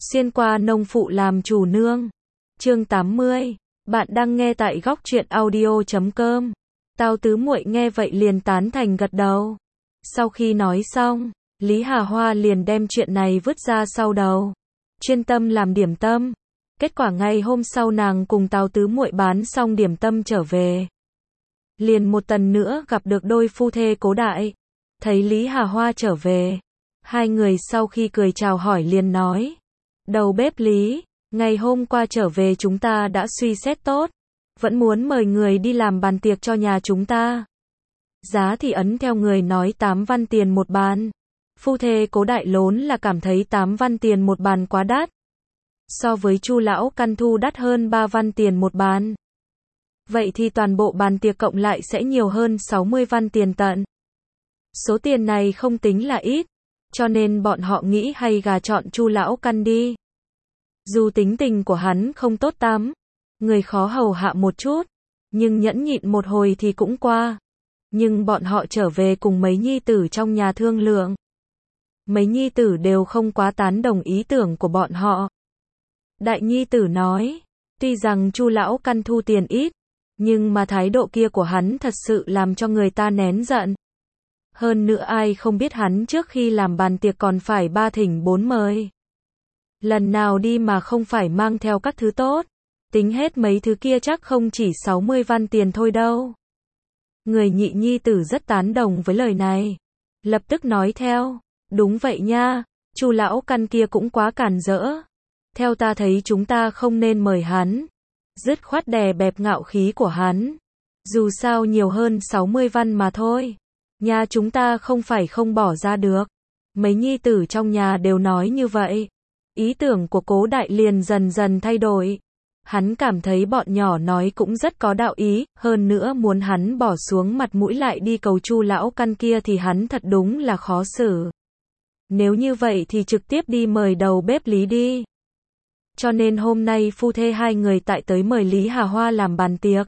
Xuyên qua nông phụ làm chủ nương. Chương 80. Bạn đang nghe tại góc truyện audio.com. Tao tứ muội nghe vậy liền tán thành gật đầu. Sau khi nói xong, Lý Hà Hoa liền đem chuyện này vứt ra sau đầu, chuyên tâm làm điểm tâm. Kết quả ngày hôm sau nàng cùng Tào tứ muội bán xong điểm tâm trở về, liền một lần nữa gặp được đôi phu thê Cố Đại. Thấy Lý Hà Hoa trở về, hai người sau khi cười chào hỏi liền nói: Đầu bếp Lý, ngày hôm qua trở về chúng ta đã suy xét tốt, vẫn muốn mời người đi làm bàn tiệc cho nhà chúng ta. Giá thì ấn theo người nói 8 văn tiền một bàn. Phu thê Cố Đại lốn là cảm thấy 8 văn tiền một bàn quá đắt. So với Chu lão căn thu đắt hơn 3 văn tiền một bàn. Vậy thì toàn bộ bàn tiệc cộng lại sẽ nhiều hơn 60 văn tiền tận. Số tiền này không tính là ít, cho nên bọn họ nghĩ hay gà chọn Chu lão căn đi. Dù tính tình của hắn không tốt lắm, người khó hầu hạ một chút, nhưng nhẫn nhịn một hồi thì cũng qua. Nhưng bọn họ trở về cùng mấy nhi tử trong nhà thương lượng. Mấy nhi tử đều không quá tán đồng ý tưởng của bọn họ. Đại nhi tử nói, tuy rằng Chu lão căn thu tiền ít, nhưng mà thái độ kia của hắn thật sự làm cho người ta nén giận. Hơn nữa ai không biết hắn trước khi làm bàn tiệc còn phải 3 thỉnh 4 mời. Lần nào đi mà không phải mang theo các thứ tốt, tính hết mấy thứ kia chắc không chỉ 60 văn tiền thôi đâu. Người nhị nhi tử rất tán đồng với lời này, lập tức nói theo, đúng vậy nha, Chu lão căn kia cũng quá cản rỡ. Theo ta thấy chúng ta không nên mời hắn, dứt khoát đè bẹp ngạo khí của hắn. Dù sao nhiều hơn 60 văn mà thôi, nhà chúng ta không phải không bỏ ra được. Mấy nhi tử trong nhà đều nói như vậy. Ý tưởng của Cố Đại liền dần dần thay đổi. Hắn cảm thấy bọn nhỏ nói cũng rất có đạo ý, hơn nữa muốn hắn bỏ xuống mặt mũi lại đi cầu Chu lão căn kia thì hắn thật đúng là khó xử. Nếu như vậy thì trực tiếp đi mời đầu bếp Lý đi. Cho nên hôm nay phu thê hai người tại tới mời Lý Hà Hoa làm bàn tiệc.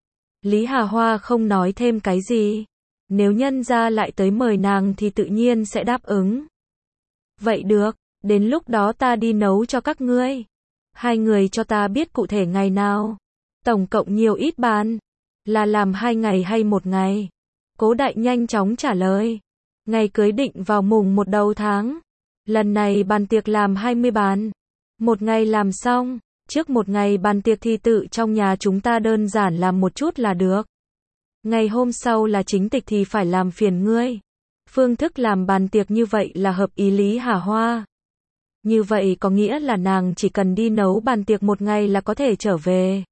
Lý Hà Hoa không nói thêm cái gì. Nếu nhân gia lại tới mời nàng thì tự nhiên sẽ đáp ứng. Vậy được, đến lúc đó ta đi nấu cho các ngươi. Hai người cho ta biết cụ thể ngày nào. Tổng cộng nhiều ít bàn. Là làm 2 ngày hay 1 ngày? Cố Đại nhanh chóng trả lời. Ngày cưới định vào mùng 1 đầu tháng. Lần này bàn tiệc làm 20 bàn. 1 ngày làm xong. Trước 1 ngày bàn tiệc thì tự trong nhà chúng ta đơn giản làm một chút là được. Ngày hôm sau là chính tịch thì phải làm phiền ngươi. Phương thức làm bàn tiệc như vậy là hợp ý Lý Hà Hoa. Như vậy có nghĩa là nàng chỉ cần đi nấu bàn tiệc 1 ngày là có thể trở về.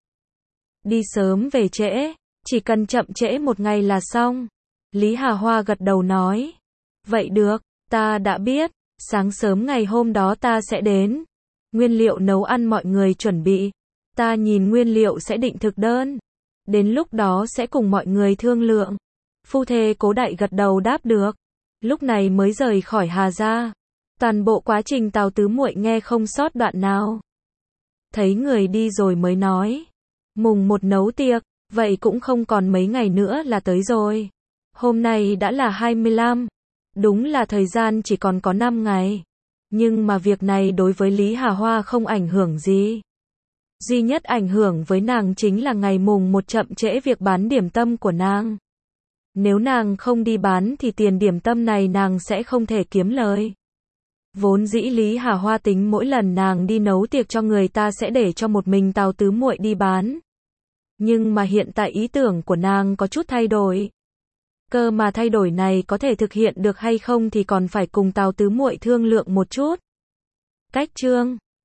Đi sớm về trễ, chỉ cần chậm trễ 1 ngày là xong. Lý Hà Hoa gật đầu nói. Vậy được, ta đã biết, sáng sớm ngày hôm đó ta sẽ đến. Nguyên liệu nấu ăn mọi người chuẩn bị. Ta nhìn nguyên liệu sẽ định thực đơn. Đến lúc đó sẽ cùng mọi người thương lượng. Phu thê Cố Đại gật đầu đáp được. Lúc này mới rời khỏi Hà gia. Toàn bộ quá trình Tào tứ muội nghe không sót đoạn nào. Thấy người đi rồi mới nói. Mùng 1 nấu tiệc, vậy cũng không còn mấy ngày nữa là tới rồi. Hôm nay đã là 25. Đúng là thời gian chỉ còn có 5 ngày. Nhưng mà việc này đối với Lý Hà Hoa không ảnh hưởng gì. Duy nhất ảnh hưởng với nàng chính là ngày mùng 1 chậm trễ việc bán điểm tâm của nàng. Nếu nàng không đi bán thì tiền điểm tâm này nàng sẽ không thể kiếm lời. Vốn dĩ Lý Hà Hoa tính mỗi lần nàng đi nấu tiệc cho người ta sẽ để cho một mình Tào tứ muội đi bán. Nhưng mà hiện tại ý tưởng của nàng có chút thay đổi. Cơ mà thay đổi này có thể thực hiện được hay không thì còn phải cùng Tào tứ muội thương lượng một chút. Cách chương